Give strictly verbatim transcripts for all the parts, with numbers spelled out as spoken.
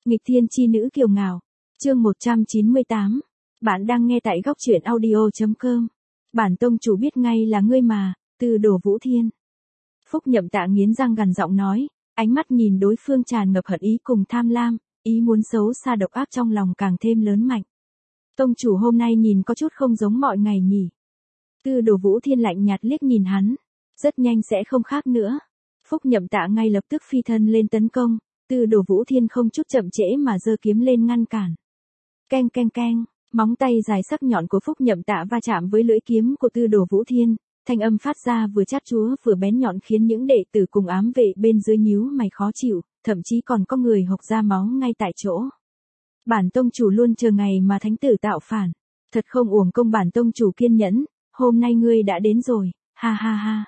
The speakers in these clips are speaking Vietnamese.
Nghịch thiên chi nữ kiều ngạo. Chương một trăm chín mươi tám. Bạn đang nghe tại góc truyện audio chấm com. Bản tông chủ biết ngay là ngươi mà, Tư Đồ Vũ Thiên. Phúc Nhậm Tạ nghiến răng gằn giọng nói, ánh mắt nhìn đối phương tràn ngập hận ý cùng tham lam, ý muốn xấu xa độc ác trong lòng càng thêm lớn mạnh. Tông chủ hôm nay nhìn có chút không giống mọi ngày nhỉ. Tư Đồ Vũ Thiên lạnh nhạt liếc nhìn hắn, rất nhanh sẽ không khác nữa. Phúc Nhậm Tạ ngay lập tức phi thân lên tấn công, Tư Đồ Vũ Thiên không chút chậm trễ mà giơ kiếm lên ngăn cản. Keng keng keng, móng tay dài sắc nhọn của Phúc Nhậm Tạ va chạm với lưỡi kiếm của Tư Đồ Vũ Thiên, thanh âm phát ra vừa chát chúa vừa bén nhọn khiến những đệ tử cùng ám vệ bên dưới nhíu mày khó chịu, thậm chí còn có người hộc ra máu ngay tại chỗ. Bản tông chủ luôn chờ ngày mà thánh tử tạo phản, thật không uổng công bản tông chủ kiên nhẫn, hôm nay ngươi đã đến rồi, ha ha ha.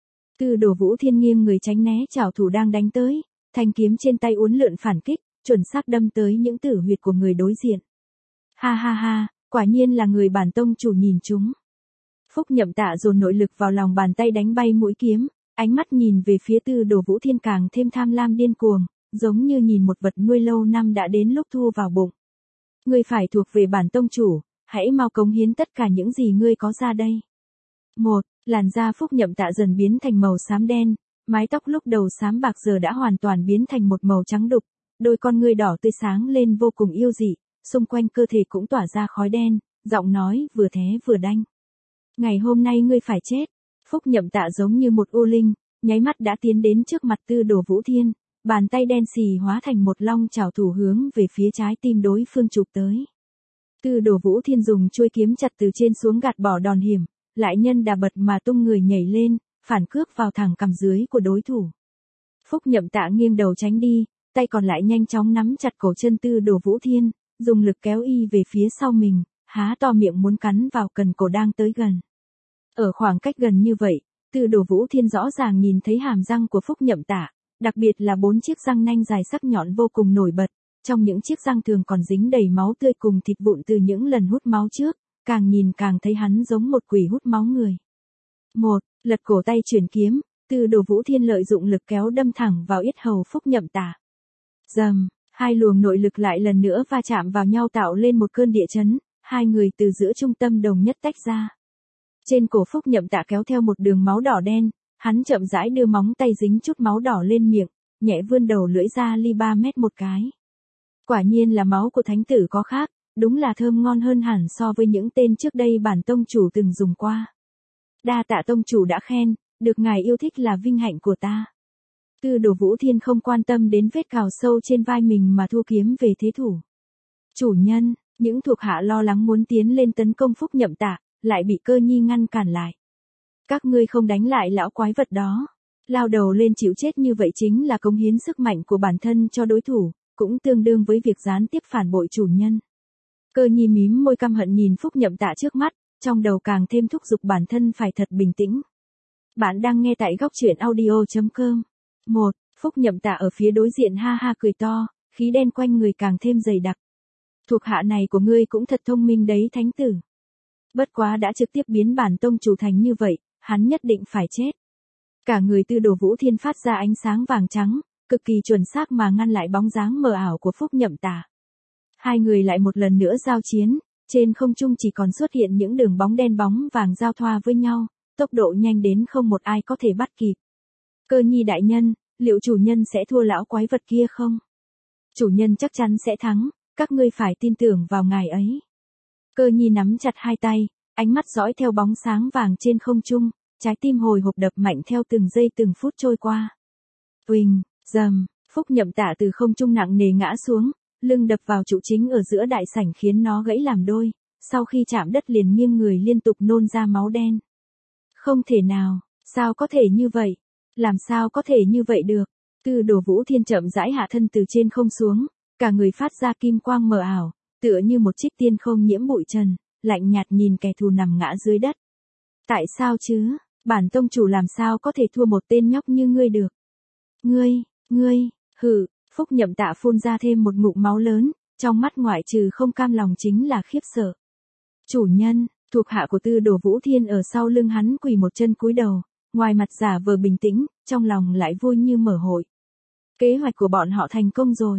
Tư Đồ Vũ Thiên nghiêng người tránh né trảo thủ đang đánh tới, thanh kiếm trên tay uốn lượn phản kích, chuẩn xác đâm tới những tử huyệt của người đối diện. Ha ha ha, quả nhiên là người bản tông chủ nhìn chúng. Phúc Nhậm Tạ dồn nội lực vào lòng bàn tay đánh bay mũi kiếm, ánh mắt nhìn về phía Tư Đồ Vũ Thiên càng thêm tham lam điên cuồng, giống như nhìn một vật nuôi lâu năm đã đến lúc thu vào bụng. Ngươi phải thuộc về bản tông chủ, hãy mau cống hiến tất cả những gì ngươi có ra đây. Một, làn da Phúc Nhậm Tạ dần biến thành màu xám đen, mái tóc lúc đầu xám bạc giờ đã hoàn toàn biến thành một màu trắng đục, đôi con ngươi đỏ tươi sáng lên vô cùng yêu dị, xung quanh cơ thể cũng tỏa ra khói đen, giọng nói vừa thé vừa đanh. Ngày hôm nay ngươi phải chết. Phúc Nhậm Tạ giống như một u linh, nháy mắt đã tiến đến trước mặt Tư Đồ Vũ Thiên, bàn tay đen xì hóa thành một long chảo thủ hướng về phía trái tim đối phương chụp tới. Tư Đồ Vũ Thiên dùng chuôi kiếm chặt từ trên xuống gạt bỏ đòn hiểm, lại nhân đà bật mà tung người nhảy lên, phản cước vào thẳng cằm dưới của đối thủ. Phúc Nhậm Tạ nghiêng đầu tránh đi, tay còn lại nhanh chóng nắm chặt cổ chân Tư Đồ Vũ Thiên, dùng lực kéo y về phía sau mình, há to miệng muốn cắn vào cần cổ đang tới gần. Ở khoảng cách gần như vậy, Tư Đồ Vũ Thiên rõ ràng nhìn thấy hàm răng của Phúc Nhậm Tạ, đặc biệt là bốn chiếc răng nanh dài sắc nhọn vô cùng nổi bật, trong những chiếc răng thường còn dính đầy máu tươi cùng thịt vụn từ những lần hút máu trước, càng nhìn càng thấy hắn giống một quỷ hút máu người. Một, lật cổ tay chuyển kiếm, Tư Đồ Vũ Thiên lợi dụng lực kéo đâm thẳng vào yết hầu Phúc Nhậm Tạ. Rầm, hai luồng nội lực lại lần nữa va chạm vào nhau tạo lên một cơn địa chấn, hai người từ giữa trung tâm đồng nhất tách ra. Trên cổ Phúc Nhậm Tạ kéo theo một đường máu đỏ đen, hắn chậm rãi đưa móng tay dính chút máu đỏ lên miệng, nhẹ vươn đầu lưỡi ra ly ba mét một cái. Quả nhiên là máu của thánh tử có khác, đúng là thơm ngon hơn hẳn so với những tên trước đây bản tông chủ từng dùng qua. Đa tạ tông chủ đã khen, được ngài yêu thích là vinh hạnh của ta. Tư Đồ Vũ Thiên không quan tâm đến vết cào sâu trên vai mình mà thu kiếm về thế thủ. Chủ nhân, những thuộc hạ lo lắng muốn tiến lên tấn công Phúc Nhậm Tạ, lại bị Cơ Nhi ngăn cản lại. Các ngươi không đánh lại lão quái vật đó. Lao đầu lên chịu chết như vậy chính là cống hiến sức mạnh của bản thân cho đối thủ, cũng tương đương với việc gián tiếp phản bội chủ nhân. Cơ Nhi mím môi căm hận nhìn Phúc Nhậm Tạ trước mắt, trong đầu càng thêm thúc giục bản thân phải thật bình tĩnh. Bạn đang nghe tại góc truyện audio chấm com. Một, Phúc Nhậm Tạ ở phía đối diện ha ha cười to, khí đen quanh người càng thêm dày đặc. Thuộc hạ này của ngươi cũng thật thông minh đấy thánh tử. Bất quá đã trực tiếp biến bản tông chủ thành như vậy, hắn nhất định phải chết. Cả người Tư Đồ Vũ Thiên phát ra ánh sáng vàng trắng, cực kỳ chuẩn xác mà ngăn lại bóng dáng mờ ảo của Phúc Nhậm Tạ. Hai người lại một lần nữa giao chiến, trên không trung chỉ còn xuất hiện những đường bóng đen bóng vàng giao thoa với nhau, tốc độ nhanh đến không một ai có thể bắt kịp. Cơ Nhi đại nhân, liệu chủ nhân sẽ thua lão quái vật kia không? Chủ nhân chắc chắn sẽ thắng, các ngươi phải tin tưởng vào ngài ấy. Cơ Nhi nắm chặt hai tay, ánh mắt dõi theo bóng sáng vàng trên không trung, trái tim hồi hộp đập mạnh theo từng giây từng phút trôi qua. Uỳnh, rầm, Phúc Nhậm Tạ từ không trung nặng nề ngã xuống, lưng đập vào trụ chính ở giữa đại sảnh khiến nó gãy làm đôi, sau khi chạm đất liền nghiêng người liên tục nôn ra máu đen. Không thể nào, sao có thể như vậy? Làm sao có thể như vậy được? Tư Đồ Vũ Thiên chậm rãi hạ thân từ trên không xuống, cả người phát ra kim quang mờ ảo, tựa như một trích tiên không nhiễm bụi trần, lạnh nhạt nhìn kẻ thù nằm ngã dưới đất. Tại sao chứ? Bản tông chủ làm sao có thể thua một tên nhóc như ngươi được? Ngươi, ngươi, hừ, Phúc Nhậm Tạ phun ra thêm một ngụm máu lớn, trong mắt ngoại trừ không cam lòng chính là khiếp sợ. Chủ nhân, thuộc hạ của Tư Đồ Vũ Thiên ở sau lưng hắn quỳ một chân cúi đầu, ngoài mặt giả vờ bình tĩnh, trong lòng lại vui như mở hội. Kế hoạch của bọn họ thành công rồi.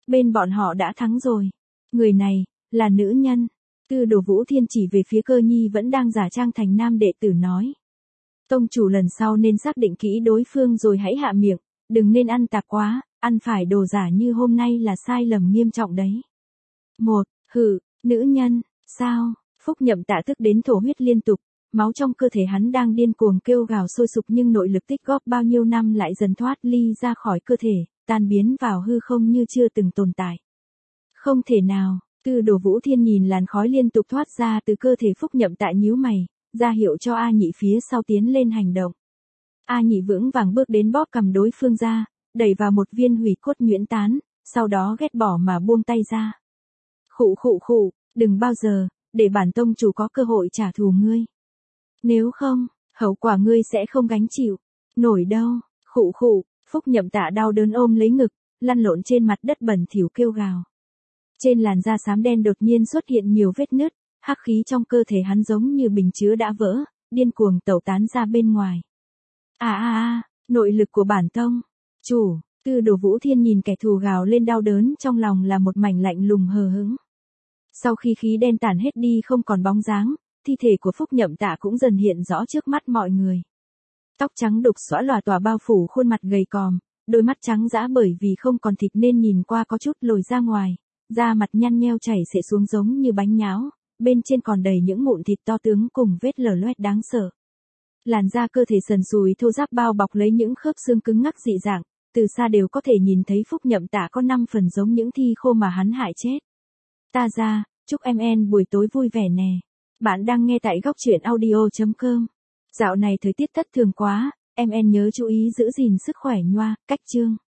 Bên bọn họ đã thắng rồi. Người này, là nữ nhân. Tư Đồ Vũ Thiên chỉ về phía Cơ Nhi vẫn đang giả trang thành nam đệ tử nói. Tông chủ lần sau nên xác định kỹ đối phương rồi hãy hạ miệng, đừng nên ăn tạp quá, ăn phải đồ giả như hôm nay là sai lầm nghiêm trọng đấy. Một, hừ, nữ nhân, sao? Phúc Nhậm Tạ tức đến thổ huyết liên tục, máu trong cơ thể hắn đang điên cuồng kêu gào sôi sục nhưng nội lực tích góp bao nhiêu năm lại dần thoát ly ra khỏi cơ thể, tan biến vào hư không như chưa từng tồn tại. Không thể nào, Tư Đồ Vũ Thiên nhìn làn khói liên tục thoát ra từ cơ thể Phúc Nhậm Tạ nhíu mày, ra hiệu cho A Nhị phía sau tiến lên hành động. A Nhị vững vàng bước đến bóp cầm đối phương ra, đẩy vào một viên hủy cốt nhuyễn tán, sau đó ghét bỏ mà buông tay ra. Khụ khụ khụ, đừng bao giờ, để bản tông chủ có cơ hội trả thù ngươi. Nếu không, hậu quả ngươi sẽ không gánh chịu nổi đâu. Khụ khụ, Phúc Nhậm Tạ đau đớn ôm lấy ngực, lăn lộn trên mặt đất bẩn thỉu kêu gào. Trên làn da xám đen đột nhiên xuất hiện nhiều vết nứt, hắc khí trong cơ thể hắn giống như bình chứa đã vỡ, điên cuồng tẩu tán ra bên ngoài. À à à, nội lực của bản tông chủ. Tư Đồ Vũ Thiên nhìn kẻ thù gào lên đau đớn trong lòng là một mảnh lạnh lùng hờ hững. Sau khi khí đen tản hết đi không còn bóng dáng, thi thể của Phúc Nhậm Tạ cũng dần hiện rõ trước mắt mọi người. Tóc trắng đục xõa lòa tỏa bao phủ khuôn mặt gầy còm, đôi mắt trắng dã bởi vì không còn thịt nên nhìn qua có chút lồi ra ngoài, da mặt nhăn nheo chảy xệ xuống giống như bánh nháo, bên trên còn đầy những mụn thịt to tướng cùng vết lở loét đáng sợ. Làn da cơ thể sần sùi thô ráp bao bọc lấy những khớp xương cứng ngắc dị dạng, từ xa đều có thể nhìn thấy Phúc Nhậm Tạ có năm phần giống những thi khô mà hắn hại chết. Ta ra, chúc em en buổi tối vui vẻ nè. Bạn đang nghe tại góc truyện audio chấm com. Dạo này thời tiết thất thường quá, em en nhớ chú ý giữ gìn sức khỏe nhoa, cách chương.